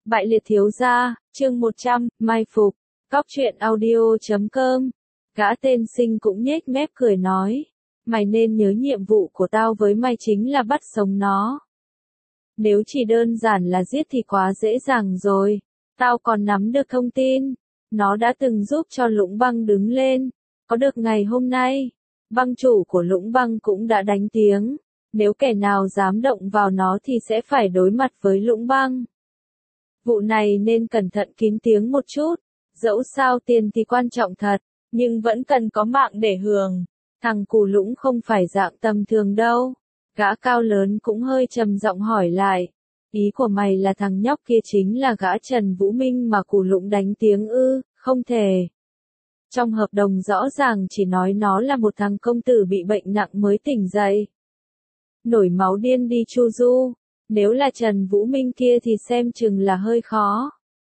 Bại liệt thiếu gia, chương 100, mai phục, cóc truyện audio.com. Gã tên Sinh cũng nhếch mép cười nói, mày nên nhớ nhiệm vụ của tao với mày chính là bắt sống nó. Nếu chỉ đơn giản là giết thì quá dễ dàng rồi, tao còn nắm được thông tin, nó đã từng giúp cho Lũng Băng đứng lên, có được ngày hôm nay, băng chủ của Lũng Băng cũng đã đánh tiếng, nếu kẻ nào dám động vào nó thì sẽ phải đối mặt với Lũng Băng. Vụ này nên cẩn thận kín tiếng một chút, dẫu sao tiền thì quan trọng thật, nhưng vẫn cần có mạng để hưởng. Thằng Cù Lũng không phải dạng tầm thường đâu. Gã cao lớn cũng hơi trầm giọng hỏi lại. Ý của mày là thằng nhóc kia chính là gã Trần Vũ Minh mà Cù Lũng đánh tiếng ư? Không thể. Trong hợp đồng rõ ràng chỉ nói nó là một thằng công tử bị bệnh nặng mới tỉnh dậy. Nổi máu điên đi chu du. Nếu là Trần Vũ Minh kia thì xem chừng là hơi khó.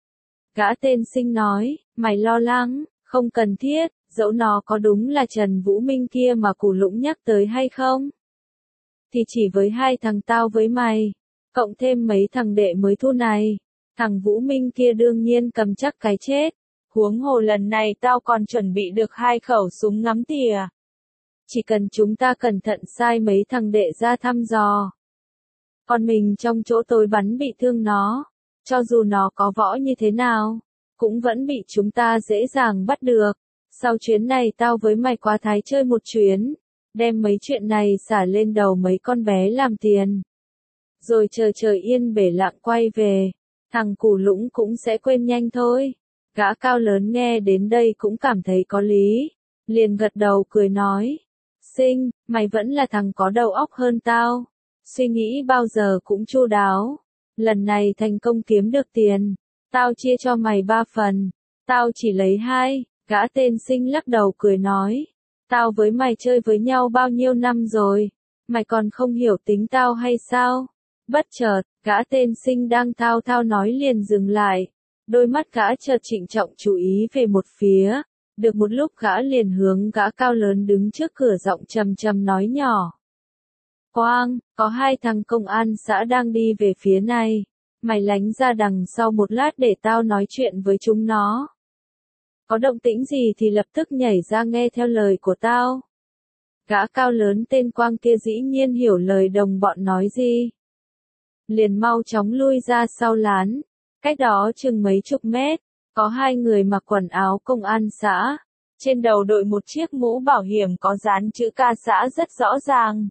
Gã tên Sinh nói, mày lo lắng, không cần thiết, dẫu nó có đúng là Trần Vũ Minh kia mà Cù Lũng nhắc tới hay không. Thì chỉ với hai thằng tao với mày, cộng thêm mấy thằng đệ mới thu này, thằng Vũ Minh kia đương nhiên cầm chắc cái chết. Huống hồ lần này tao còn chuẩn bị được 2 khẩu súng ngắm tỉa. Chỉ cần chúng ta cẩn thận sai mấy thằng đệ ra thăm dò. Còn mình trong chỗ tối bắn bị thương nó, cho dù nó có võ như thế nào, cũng vẫn bị chúng ta dễ dàng bắt được. Sau chuyến này tao với mày qua Thái chơi một chuyến, đem mấy chuyện này xả lên đầu mấy con bé làm tiền. Rồi chờ trời yên bể lặng quay về, thằng Cù Lũng cũng sẽ quên nhanh thôi. Gã cao lớn nghe đến đây cũng cảm thấy có lý, liền gật đầu cười nói, Sinh, mày vẫn là thằng có đầu óc hơn tao. Suy nghĩ bao giờ cũng chu đáo. Lần này thành công kiếm được tiền, tao chia cho mày 3 phần, tao chỉ lấy 2. Gã tên Sinh lắc đầu cười nói, tao với mày chơi với nhau bao nhiêu năm rồi, mày còn không hiểu tính tao hay sao? Bất chợt, gã tên Sinh đang thao thao nói liền dừng lại, đôi mắt gã chợt trịnh trọng chú ý về một phía, được một lúc gã liền hướng gã cao lớn đứng trước cửa giọng trầm trầm nói nhỏ. Quang, có 2 thằng công an xã đang đi về phía này, mày lánh ra đằng sau một lát để tao nói chuyện với chúng nó. Có động tĩnh gì thì lập tức nhảy ra nghe theo lời của tao. Gã cao lớn tên Quang kia dĩ nhiên hiểu lời đồng bọn nói gì. Liền mau chóng lui ra sau lán, cách đó chừng mấy chục mét, có 2 người mặc quần áo công an xã, trên đầu đội một chiếc mũ bảo hiểm có dán chữ ca xã rất rõ ràng.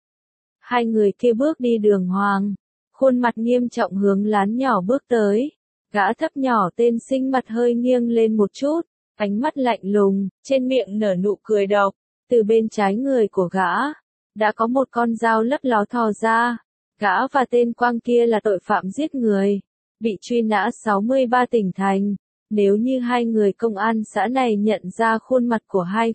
2 người kia bước đi đường hoàng, khuôn mặt nghiêm trọng hướng lán nhỏ bước tới. Gã thấp nhỏ tên Sinh mặt hơi nghiêng lên một chút, ánh mắt lạnh lùng, trên miệng nở nụ cười độc. Từ bên trái người của gã, đã có một con dao lấp ló thò ra. Gã và tên Quang kia là tội phạm giết người, bị truy nã 63 tỉnh thành. Nếu như 2 người công an xã này nhận ra khuôn mặt của 2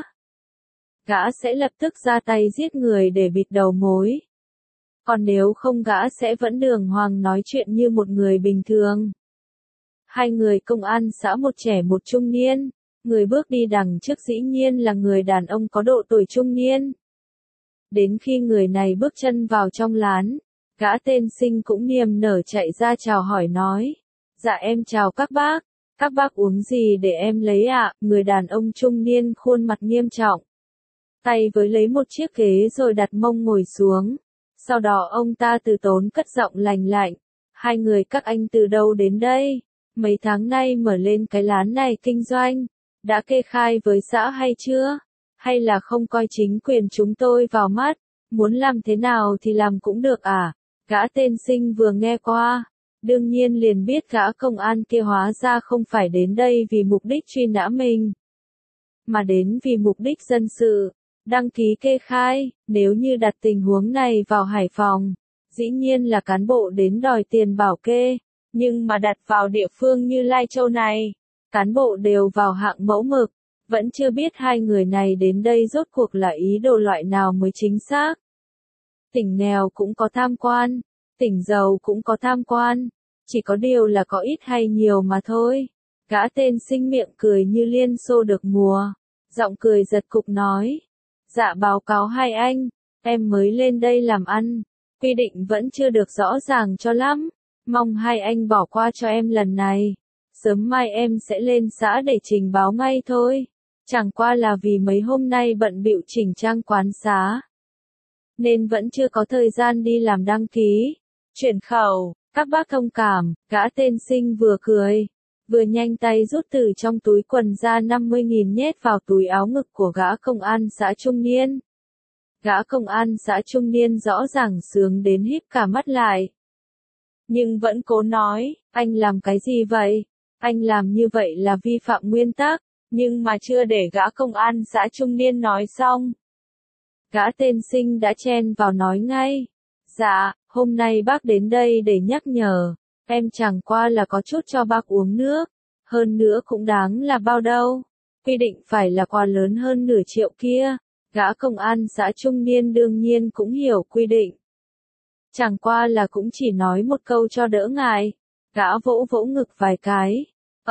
gã sẽ lập tức ra tay giết người để bịt đầu mối. Còn nếu không gã sẽ vẫn đường hoàng nói chuyện như một người bình thường. 2 người công an xã một trẻ một trung niên, người bước đi đằng trước dĩ nhiên là người đàn ông có độ tuổi trung niên. Đến khi người này bước chân vào trong lán, gã tên Sinh cũng niềm nở chạy ra chào hỏi nói, dạ em chào các bác uống gì để em lấy ạ? Người đàn ông trung niên khuôn mặt nghiêm trọng, tay với lấy một chiếc ghế rồi đặt mông ngồi xuống. Sau đó ông ta từ tốn cất giọng lành lạnh, 2 người các anh từ đâu đến đây? Mấy tháng nay mở lên cái lán này kinh doanh, đã kê khai với xã hay chưa? Hay là không coi chính quyền chúng tôi vào mắt, muốn làm thế nào thì làm cũng được à? Gã tên Sinh vừa nghe qua, đương nhiên liền biết gã công an kia hóa ra không phải đến đây vì mục đích truy nã mình, mà đến vì mục đích dân sự. Đăng ký kê khai, nếu như đặt tình huống này vào Hải Phòng, dĩ nhiên là cán bộ đến đòi tiền bảo kê, nhưng mà đặt vào địa phương như Lai Châu này, cán bộ đều vào hạng mẫu mực, vẫn chưa biết 2 người này đến đây rốt cuộc là ý đồ loại nào mới chính xác. Tỉnh nghèo cũng có tham quan, tỉnh giàu cũng có tham quan, chỉ có điều là có ít hay nhiều mà thôi. Gã tên Sinh miệng cười như liên xô được mùa, giọng cười giật cục nói. Dạ báo cáo 2 anh, em mới lên đây làm ăn, quy định vẫn chưa được rõ ràng cho lắm. Mong hai anh bỏ qua cho em lần này. Sớm mai em sẽ lên xã để trình báo ngay thôi. Chẳng qua là vì mấy hôm nay bận bịu chỉnh trang quán xá, nên vẫn chưa có thời gian đi làm đăng ký, chuyển khẩu. Các bác thông cảm, gã tên Sinh vừa cười, vừa nhanh tay rút từ trong túi quần ra 50.000 nhét vào túi áo ngực của gã công an xã trung niên. Gã công an xã trung niên rõ ràng sướng đến híp cả mắt lại. Nhưng vẫn cố nói, anh làm cái gì vậy? Anh làm như vậy là vi phạm nguyên tắc, nhưng mà chưa để gã công an xã trung niên nói xong. Gã tên Sinh đã chen vào nói ngay. Dạ, hôm nay bác đến đây để nhắc nhở, em chẳng qua là có chút cho bác uống nước, hơn nữa cũng đáng là bao đâu. Quy định phải là quà lớn hơn nửa triệu kia. Gã công an xã trung niên đương nhiên cũng hiểu quy định. Chẳng qua là cũng chỉ nói một câu cho đỡ ngại. Gã vỗ vỗ ngực vài cái.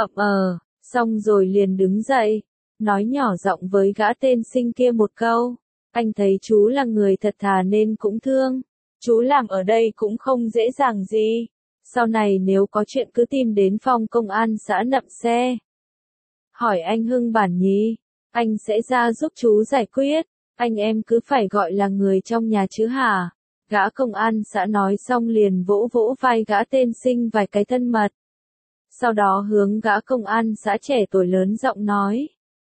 Xong rồi liền đứng dậy. Nói nhỏ giọng với gã tên Sinh kia một câu. Anh thấy chú là người thật thà nên cũng thương. Chú làm ở đây cũng không dễ dàng gì. Sau này nếu có chuyện cứ tìm đến phòng công an xã Nậm Xe. Hỏi anh Hưng Bản nhí. Anh sẽ ra giúp chú giải quyết. Anh em cứ phải gọi là người trong nhà chứ hả? Gã công an xã nói xong liền vỗ vỗ vai gã tên Sinh vài cái thân mật. Sau đó hướng gã công an xã trẻ tuổi lớn giọng nói.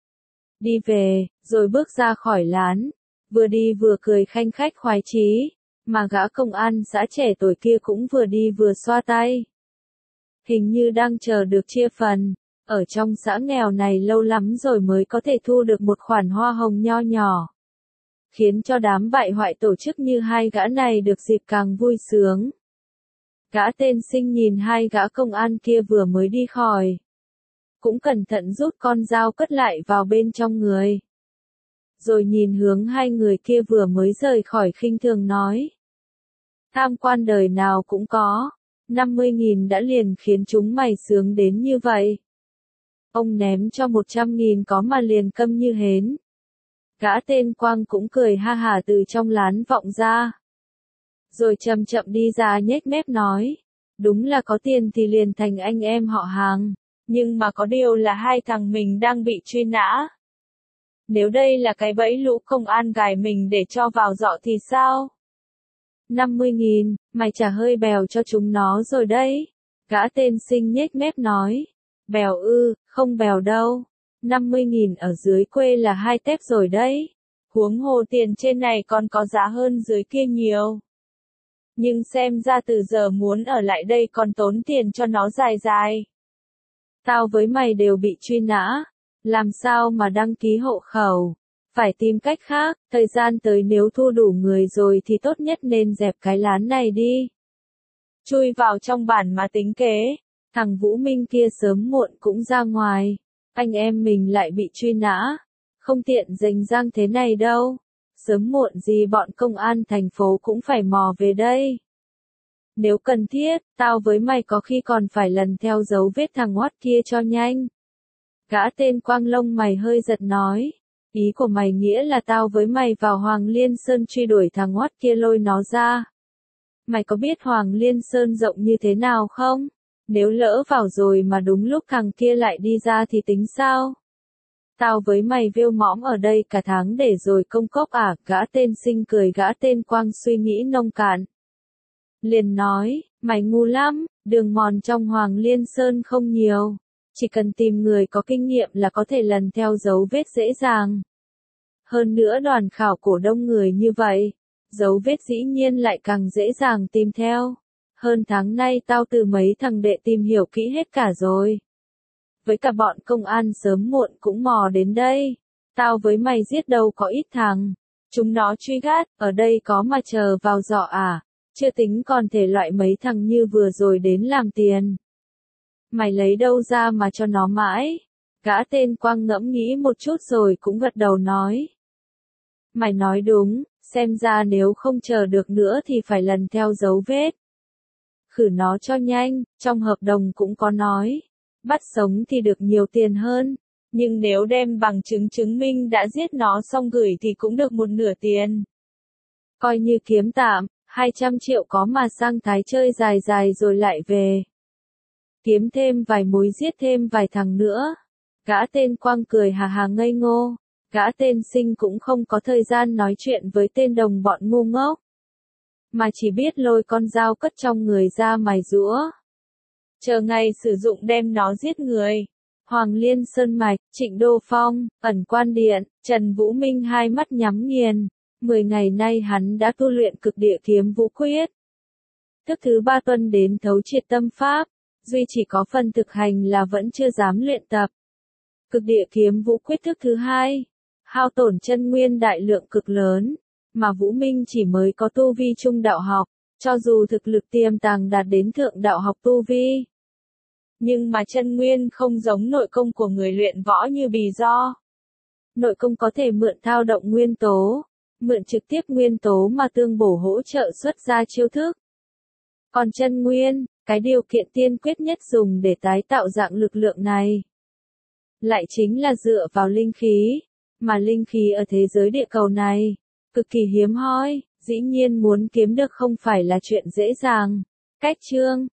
Đi về, rồi bước ra khỏi lán. Vừa đi vừa cười khanh khách khoái chí. Mà gã công an xã trẻ tuổi kia cũng vừa đi vừa xoa tay. Hình như đang chờ được chia phần. Ở trong xã nghèo này lâu lắm rồi mới có thể thu được một khoản hoa hồng nho nhỏ. Khiến cho đám bại hoại tổ chức như hai gã này được dịp càng vui sướng. Gã tên Sinh nhìn hai gã công an kia vừa mới đi khỏi. Cũng cẩn thận rút con dao cất lại vào bên trong người. Rồi nhìn hướng hai người kia vừa mới rời khỏi khinh thường nói. Tham quan đời nào cũng có. 50.000 đã liền khiến chúng mày sướng đến như vậy. Ông ném cho 100.000 có mà liền câm như hến. Gã tên Quang cũng cười ha hả từ trong lán vọng ra. Rồi chậm chậm đi ra nhếch mép nói. Đúng là có tiền thì liền thành anh em họ hàng. Nhưng mà có điều là hai thằng mình đang bị truy nã. Nếu đây là cái bẫy lũ công an gài mình để cho vào dọ thì sao? 50.000, mày trả hơi bèo cho chúng nó rồi đấy. Gã tên Sinh nhếch mép nói. Bèo ư, không bèo đâu. 50.000 ở dưới quê là 2 tép rồi đấy. Huống hồ tiền trên này còn có giá hơn dưới kia nhiều. Nhưng xem ra từ giờ muốn ở lại đây còn tốn tiền cho nó dài dài. Tao với mày đều bị truy nã. Làm sao mà đăng ký hộ khẩu? Phải tìm cách khác, thời gian tới nếu thu đủ người rồi thì tốt nhất nên dẹp cái lán này đi. Chui vào trong bản mà tính kế. Thằng Vũ Minh kia sớm muộn cũng ra ngoài. Anh em mình lại bị truy nã. Không tiện rành rang thế này đâu. Sớm muộn gì bọn công an thành phố cũng phải mò về đây. Nếu cần thiết, tao với mày có khi còn phải lần theo dấu vết thằng Hoắt kia cho nhanh. Gã tên Quang lông mày hơi giật nói. Ý của mày nghĩa là tao với mày vào Hoàng Liên Sơn truy đuổi thằng Hoắt kia lôi nó ra. Mày có biết Hoàng Liên Sơn rộng như thế nào không? Nếu lỡ vào rồi mà đúng lúc thằng kia lại đi ra thì tính sao? Tao với mày vêu mõm ở đây cả tháng để rồi công cốc à? Gã tên Sinh cười gã tên Quang suy nghĩ nông cạn. Liền nói, mày ngu lắm, đường mòn trong Hoàng Liên Sơn không nhiều. Chỉ cần tìm người có kinh nghiệm là có thể lần theo dấu vết dễ dàng. Hơn nữa đoàn khảo cổ đông người như vậy, dấu vết dĩ nhiên lại càng dễ dàng tìm theo. Hơn tháng nay tao từ mấy thằng đệ tìm hiểu kỹ hết cả rồi. Với cả bọn công an sớm muộn cũng mò đến đây. Tao với mày giết đâu có ít thằng. Chúng nó truy gắt, ở đây có mà chờ vào dọ à? Chưa tính còn thể loại mấy thằng như vừa rồi đến làm tiền. Mày lấy đâu ra mà cho nó mãi? Gã tên Quang ngẫm nghĩ một chút rồi cũng gật đầu nói. Mày nói đúng, xem ra nếu không chờ được nữa thì phải lần theo dấu vết. Khử nó cho nhanh, trong hợp đồng cũng có nói. Bắt sống thì được nhiều tiền hơn. Nhưng nếu đem bằng chứng chứng minh đã giết nó xong gửi thì cũng được một nửa tiền. Coi như kiếm tạm, 200 triệu có mà sang Thái chơi dài dài rồi lại về. Kiếm thêm vài múi giết thêm vài thằng nữa. Gã tên Quang cười hà hà ngây ngô. Gã tên Sinh cũng không có thời gian nói chuyện với tên đồng bọn ngu ngốc. Mà chỉ biết lôi con dao cất trong người ra mài giũa. Chờ ngày sử dụng đem nó giết người. Hoàng Liên Sơn Mạch, Trịnh Đô Phong, Ẩn Quan Điện, Trần Vũ Minh hai mắt nhắm nghiền. 10 ngày nay hắn đã tu luyện cực địa kiếm vũ quyết. Thức thứ 3 tuần đến thấu triệt tâm pháp, duy chỉ có phần thực hành là vẫn chưa dám luyện tập. Cực địa kiếm vũ quyết thức thứ 2, hao tổn chân nguyên đại lượng cực lớn, mà Vũ Minh chỉ mới có tu vi trung đạo học, cho dù thực lực tiềm tàng đạt đến thượng đạo học tu vi. Nhưng mà chân nguyên không giống nội công của người luyện võ như bì do. Nội công có thể mượn thao động nguyên tố, mượn trực tiếp nguyên tố mà tương bổ hỗ trợ xuất ra chiêu thức. Còn chân nguyên, cái điều kiện tiên quyết nhất dùng để tái tạo dạng lực lượng này, lại chính là dựa vào linh khí, mà linh khí ở thế giới địa cầu này, cực kỳ hiếm hoi, dĩ nhiên muốn kiếm được không phải là chuyện dễ dàng. Cách chương